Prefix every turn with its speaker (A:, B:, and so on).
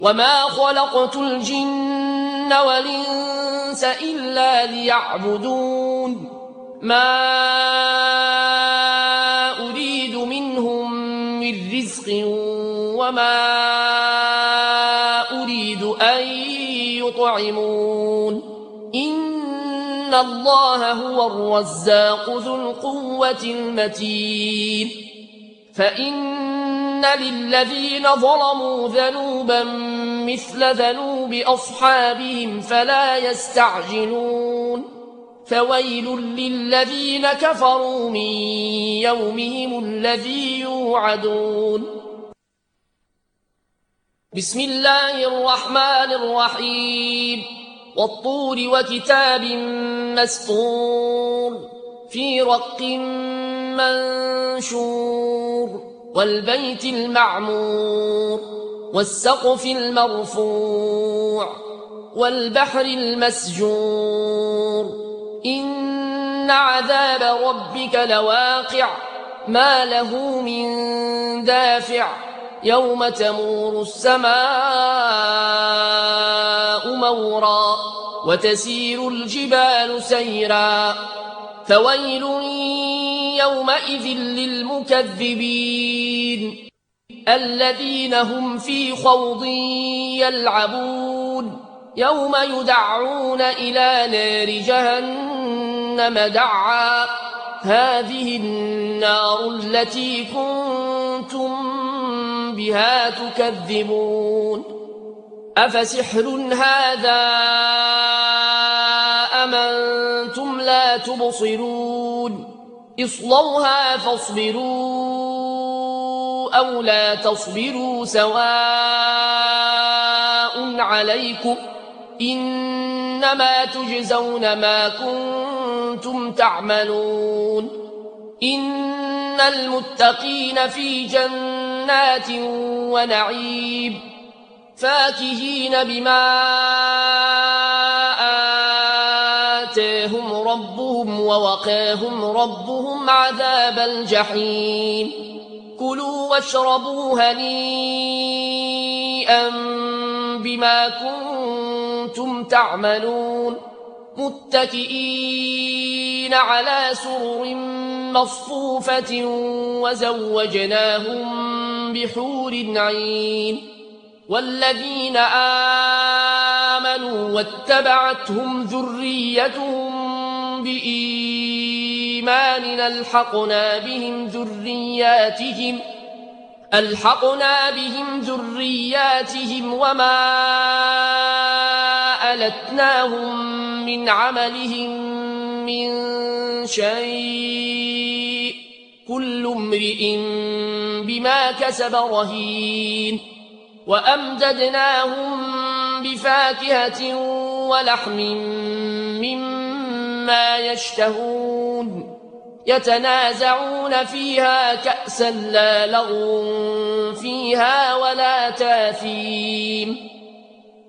A: وما خلقت الجن والإنس إلا ليعبدون ما أريد منهم من رزق وما أريد أن يطعمون إن الله هو الرزاق ذو القوة المتين فإن للذين ظلموا ذنوبا مثل ذنوب أصحابهم فلا يستعجلون فويل للذين كفروا من يومهم الذي يوعدون بسم الله الرحمن الرحيم والطور وكتاب مسطور في رق منشور والبيت المعمور والسقف المرفوع والبحر المسجور إن عذاب ربك لواقع ما له من دافع يوم تمور السماء مورا وتسير الجبال سيرا فويل يومئذ للمكذبين الذين هم في خوض يلعبون يوم يدعون إلى نار جهنم دعا هذه النار التي كنتم بها تكذبون أفسحر هذا أم أنتم لا تبصرون اصلوها فاصبروا أو لا تصبروا سواء عليكم إنما تجزون ما كنتم تعملون إن المتقين في جنات ونعيم فاكهين بما آتاهم ربهم ووقاهم ربهم عذاب الجحيم كلوا واشربوا هنيئا بما كنتم تعملون متكئين على سرر مصفوفة وزوجناهم بحور عين والذين آمنوا واتبعتهم ذريتهم بإيمان ألحقنا بهم ذرياتهم وما ألتناهم من عملهم من شيء كل امرئ بما كسب رهين وأمددناهم بفاكهة ولحم مما يشتهون يتنازعون فيها كأسا لا لغو فيها ولا تاثيم